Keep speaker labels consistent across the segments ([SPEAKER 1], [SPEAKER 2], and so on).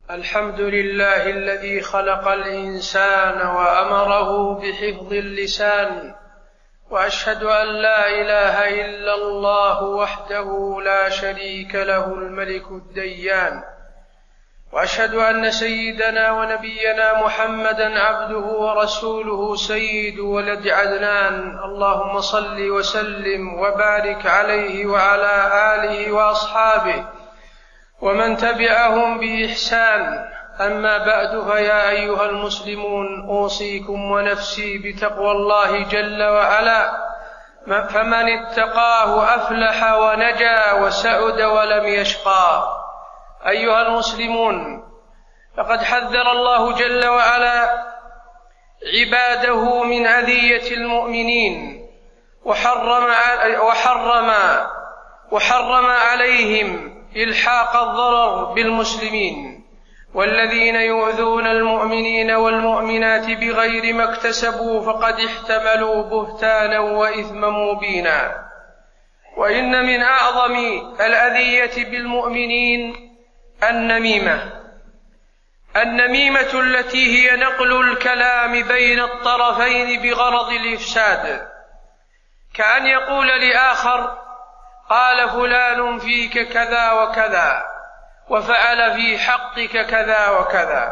[SPEAKER 1] الحمد لله الذي خلق الإنسان وأمره بحفظ اللسان، وأشهد أن لا إله إلا الله وحده لا شريك له الملك الديان، وأشهد أن سيدنا ونبينا محمدًا عبده ورسوله سيد ولد عدنان. اللهم صل وسلم وبارك عليه وعلى آله وأصحابه ومن تبعهم بإحسان. أما بعد، فيا أيها المسلمون، أوصيكم ونفسي بتقوى الله جل وعلا، فمن اتقاه أفلح ونجا وسعد ولم يشقى. أيها المسلمون، لقد حذر الله جل وعلا عباده من أذية المؤمنين، وحرم عليهم إلحاق الضرر بالمسلمين، والذين يؤذون المؤمنين والمؤمنات بغير ما اكتسبوا فقد احتملوا بهتانا وإثما مبينا. وإن من أعظم الأذية بالمؤمنين النميمة التي هي نقل الكلام بين الطرفين بغرض الإفساد، كأن يقول لآخر: قال فلان فيك كذا وكذا، وفعل في حقك كذا وكذا،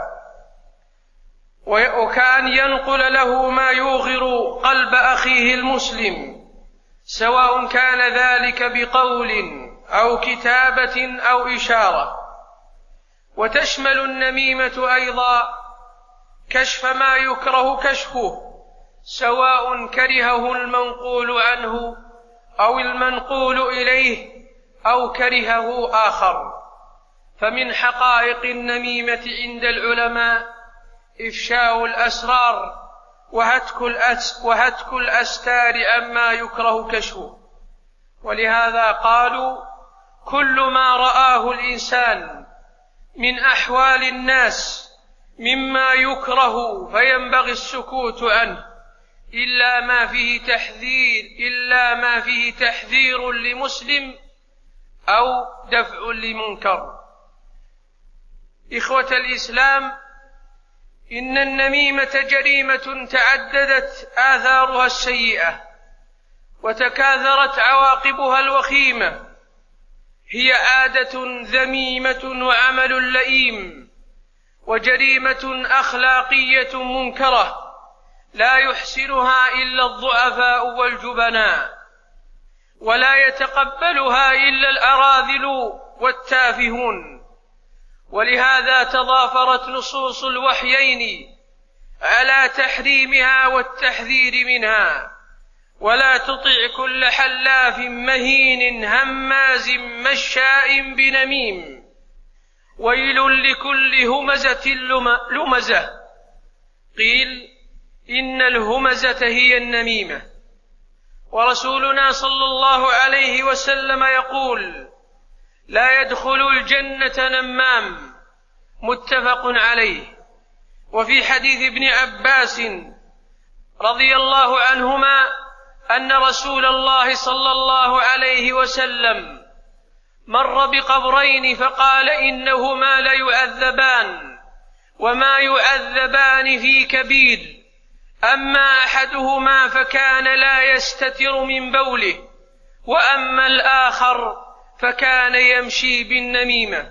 [SPEAKER 1] وكأن ينقل له ما يوغر قلب أخيه المسلم، سواء كان ذلك بقول أو كتابة أو إشارة. وتشمل النميمة أيضا كشف ما يكره كشفه، سواء كرهه المنقول عنه أو المنقول إليه أو كرهه آخر. فمن حقائق النميمة عند العلماء إفشاء الأسرار وهتك الأستار عما يكره كشفه. ولهذا قالوا: كل ما رآه الإنسان من أحوال الناس مما يكره فينبغي السكوت عنه، إلا ما فيه تحذير لمسلم أو دفع لمنكر. إخوة الإسلام، إن النميمة جريمة تعددت آثارها السيئة وتكاثرت عواقبها الوخيمة. هي عادة ذميمة وعمل لئيم وجريمة أخلاقية منكرة لا يحسنها إلا الضعفاء والجبناء، ولا يتقبلها إلا الأراذل والتافهون. ولهذا تضافرت نصوص الوحيين على تحريمها والتحذير منها. ولا تطع كل حلاف مهين هماز مشاء بنميم، ويل لكل همزة لمزة. قيل: إن الهمزة هي النميمة. ورسولنا صلى الله عليه وسلم يقول: لا يدخل الجنة نمام. متفق عليه. وفي حديث ابن عباس رضي الله عنهما أن رسول الله صلى الله عليه وسلم مر بقبرين فقال: إنهما ليعذبان، وما يعذبان في كبير، أما أحدهما فكان لا يستتر من بوله، وأما الآخر فكان يمشي بالنميمة.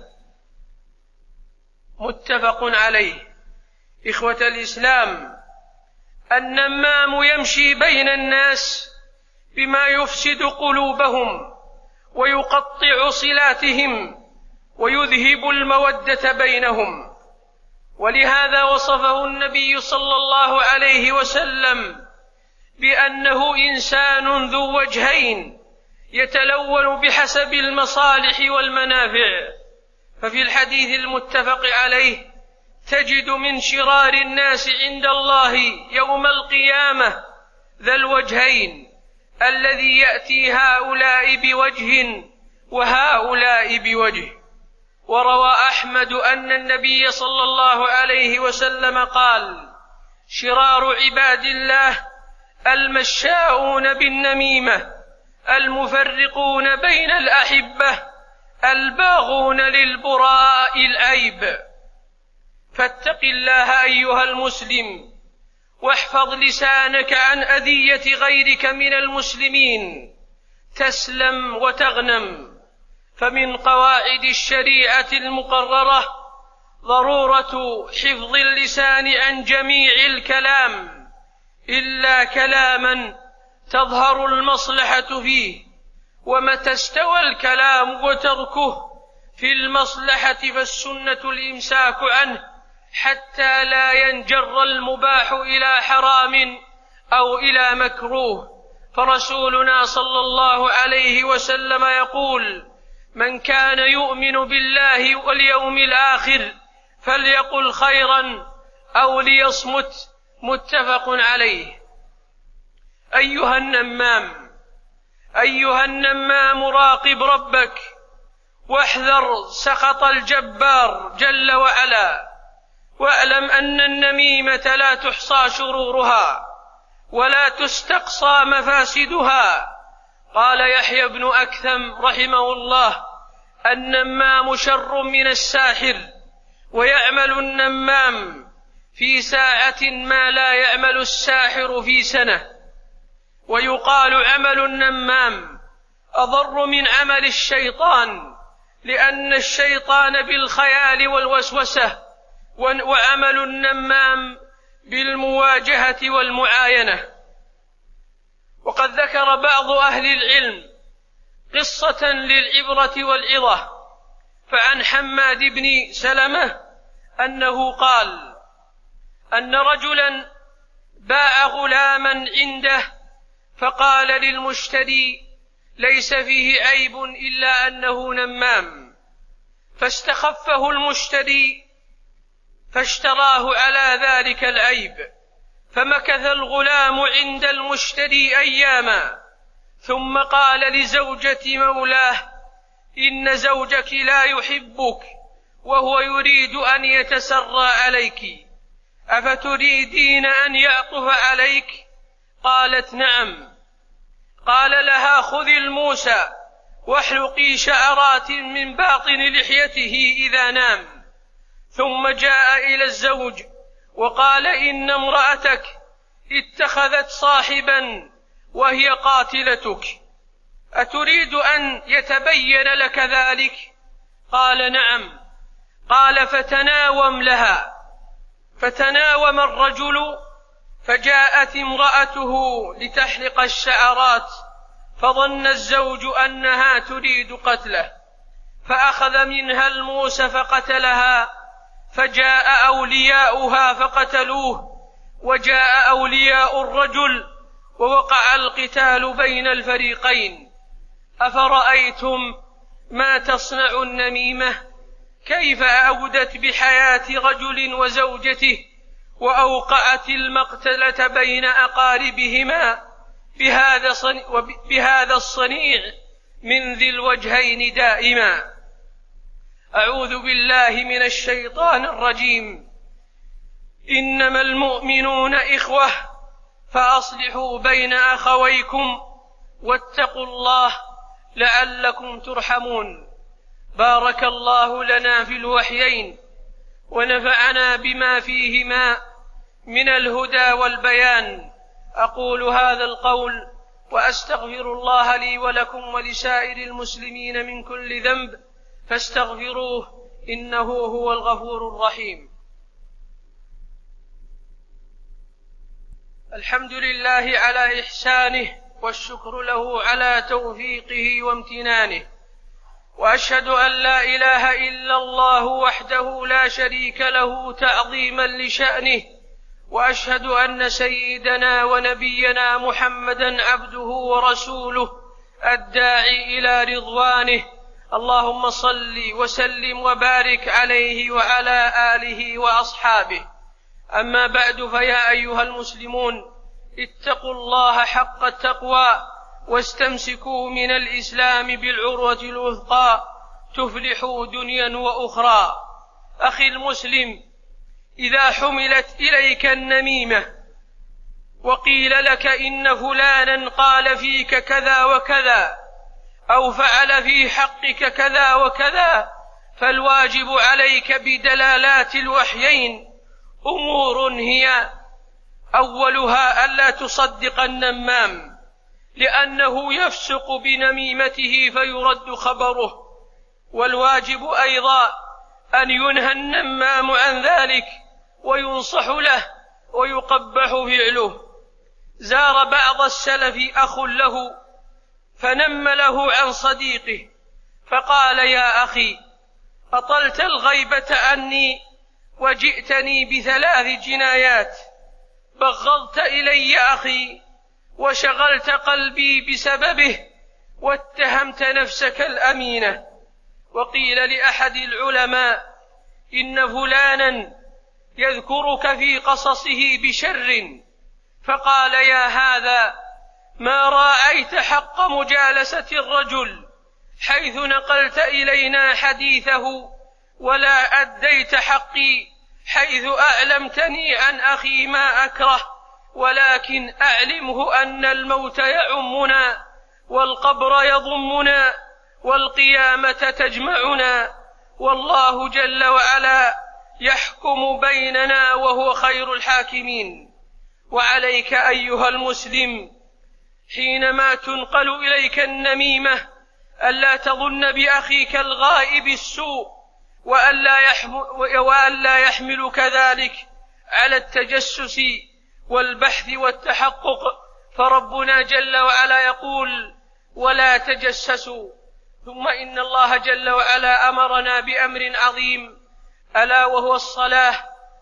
[SPEAKER 1] متفق عليه. إخوة الإسلام، النمام يمشي بين الناس بما يفسد قلوبهم ويقطع صلاتهم ويذهب المودة بينهم. ولهذا وصفه النبي صلى الله عليه وسلم بأنه إنسان ذو وجهين يتلون بحسب المصالح والمنافع. ففي الحديث المتفق عليه: تجد من شرار الناس عند الله يوم القيامة ذا الوجهين، الذي يأتي هؤلاء بوجه وهؤلاء بوجه. وروى أحمد أن النبي صلى الله عليه وسلم قال: شرار عباد الله المشاؤون بالنميمة، المفرقون بين الأحبة، الباغون للبراء العيب. فاتق الله أيها المسلم، واحفظ لسانك عن أذية غيرك من المسلمين تسلم وتغنم. فمن قواعد الشريعة المقررة ضرورة حفظ اللسان عن جميع الكلام إلا كلاما تظهر المصلحة فيه، ومتى استوى الكلام وتركه في المصلحة فالسنة الإمساك عنه حتى لا ينجر المباح إلى حرام أو إلى مكروه. فرسولنا صلى الله عليه وسلم يقول: من كان يؤمن بالله واليوم الآخر فليقل خيرا أو ليصمت. متفق عليه. أيها النمام راقب ربك واحذر سخط الجبار جل وعلا، واعلم أن النميمة لا تحصى شرورها ولا تستقصى مفاسدها. قال يحيى بن أكثم رحمه الله: النمام شر من الساحر، ويعمل النمام في ساعة ما لا يعمل الساحر في سنة. ويقال عمل النمام أضر من عمل الشيطان، لأن الشيطان بالخيال والوسوسة، وعمل النمام بالمواجهة والمعاينة. وقد ذكر بعض أهل العلم قصة للعبرة والعظة، فعن حماد بن سلمة أنه قال أن رجلا باع غلاما عنده، فقال للمشتري: ليس فيه عيب إلا أنه نمام. فاستخفه المشتري فاشتراه على ذلك العيب، فمكث الغلام عند المشتري أياما، ثم قال لزوجة مولاه: إن زوجك لا يحبك وهو يريد أن يتسرى عليك، أفتريدين أن يعطف عليك؟ قالت: نعم. قال لها: خذي الموسى واحلقي شعرات من باطن لحيته إذا نام. ثم جاء إلى الزوج وقال: إن امرأتك اتخذت صاحبا وهي قاتلتك، أتريد أن يتبين لك ذلك؟ قال: نعم. قال: فتناوم لها. فتناوم الرجل، فجاءت امرأته لتحلق الشعرات، فظن الزوج أنها تريد قتله، فأخذ منها الموس فقتلها، فجاء أولياؤها فقتلوه، وجاء أولياء الرجل، ووقع القتال بين الفريقين. أفرأيتم ما تصنع النميمة؟ كيف أودت بحياة رجل وزوجته، وأوقعت المقتلة بين أقاربهما بهذا الصنيع من ذي الوجهين دائما. أعوذ بالله من الشيطان الرجيم. إنما المؤمنون إخوة فأصلحوا بين أخويكم واتقوا الله لعلكم ترحمون. بارك الله لنا في الوحيين ونفعنا بما فيهما من الهدى والبيان. أقول هذا القول وأستغفر الله لي ولكم ولسائر المسلمين من كل ذنب فاستغفروه إنه هو الغفور الرحيم. الحمد لله على إحسانه، والشكر له على توفيقه وامتنانه، وأشهد أن لا إله إلا الله وحده لا شريك له تعظيما لشأنه، وأشهد أن سيدنا ونبينا محمدا عبده ورسوله الداعي إلى رضوانه. اللهم صل وسلم وبارك عليه وعلى آله وأصحابه. أما بعد، فيا أيها المسلمون، اتقوا الله حق التقوى واستمسكوا من الإسلام بالعروة الوثقى تفلحوا دنيا وأخرى. أخي المسلم، إذا حملت إليك النميمة وقيل لك إن فلانا قال فيك كذا وكذا أو فعل في حقك كذا وكذا، فالواجب عليك بدلالات الوحيين أمور هي: أولها ألا تصدق النمام، لأنه يفسق بنميمته فيرد خبره، والواجب أيضا أن ينهى النمام عن ذلك وينصح له ويقبح فعله. زار بعض السلف أخ له فنم له عن صديقه فقال: يا أخي، أطلت الغيبة عني وجئتني ب3 جنايات، بغضت إلي أخي وشغلت قلبي بسببه واتهمت نفسك الأمينة. وقيل لأحد العلماء: إن فلانا يذكرك في قصصه بشر، فقال: يا هذا، ما راعيت حق مجالسة الرجل حيث نقلت إلينا حديثه، ولا أديت حقي حيث أعلمتني عن أخي ما أكره، ولكن أعلمه أن الموت يعمنا والقبر يضمنا والقيامة تجمعنا، والله جل وعلا يحكم بيننا وهو خير الحاكمين. وعليك أيها المسلم حينما تنقل إليك النميمة ألا تظن بأخيك الغائب السوء، وألا يحملك ذلك على التجسس والبحث والتحقق، فربنا جل وعلا يقول: ولا تجسسوا. ثم إن الله جل وعلا أمرنا بأمر عظيم، ألا وهو الصلاة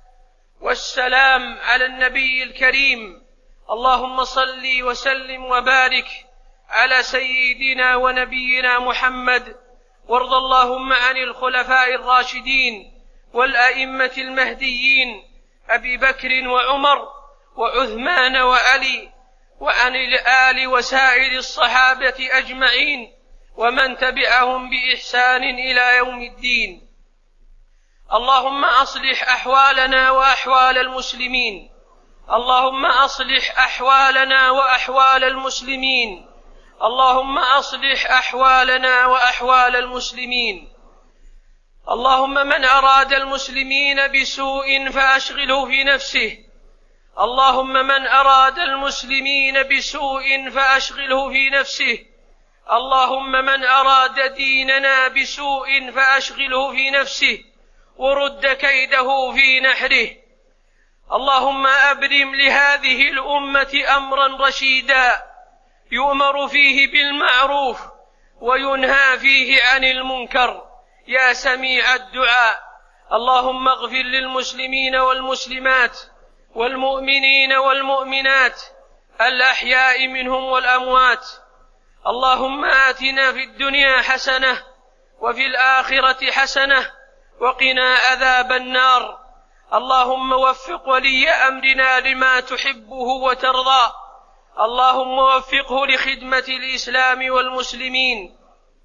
[SPEAKER 1] والسلام على النبي الكريم. اللهم صل وسلم وبارك على سيدنا ونبينا محمد، وارض اللهم عن الخلفاء الراشدين والأئمة المهديين أبي بكر وعمر وعثمان وعلي، وعن الآل وسائر الصحابة أجمعين ومن تبعهم بإحسان إلى يوم الدين. اللهم أصلح أحوالنا وأحوال المسلمين، اللهم أصلح أحوالنا وأحوال المسلمين، اللهم أصلح أحوالنا وأحوال المسلمين. اللهم من أراد المسلمين بسوء فأشغله في نفسه، اللهم من أراد المسلمين بسوء فأشغله في نفسه، اللهم من أراد ديننا بسوء فأشغله في نفسه ورد كيده في نحره. اللهم أبرم لهذه الأمة أمرا رشيدا يؤمر فيه بالمعروف وينهى فيه عن المنكر، يا سميع الدعاء. اللهم اغفر للمسلمين والمسلمات والمؤمنين والمؤمنات الأحياء منهم والأموات. اللهم آتنا في الدنيا حسنة وفي الآخرة حسنة وقنا عذاب النار. اللهم وفق ولي أمرنا لما تحبه وترضى، اللهم وفقه لخدمة الإسلام والمسلمين.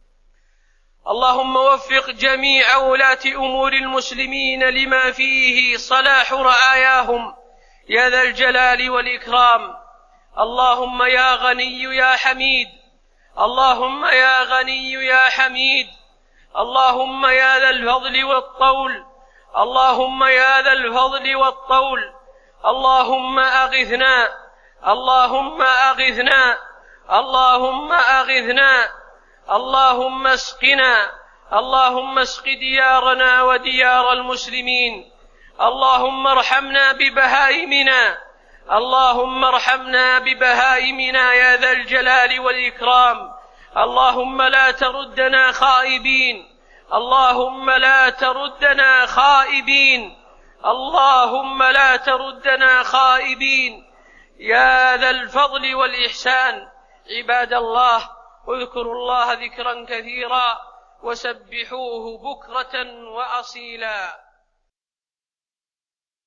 [SPEAKER 1] اللهم وفق جميع ولاة أمور المسلمين لما فيه صلاح رعاياهم يا ذا الجلال والإكرام. اللهم يا غني يا حميد، اللهم يا غني يا حميد، اللهم يا ذا الفضل والطول، اللهم يا ذا الفضل والطول. اللهم أغثنا، اللهم أغثنا، اللهم أغثنا، اللهم اسقنا، اللهم اسق ديارنا وديار المسلمين. اللهم ارحمنا ببهائمنا، اللهم ارحمنا ببهائمنا يا ذا الجلال والإكرام. اللهم لا تردنا خائبين، اللهم لا تردنا خائبين، اللهم لا تردنا خائبين يا ذا الفضل والإحسان. عباد الله، اذكروا الله ذكرا كثيرا وسبحوه بكرة وأصيلا.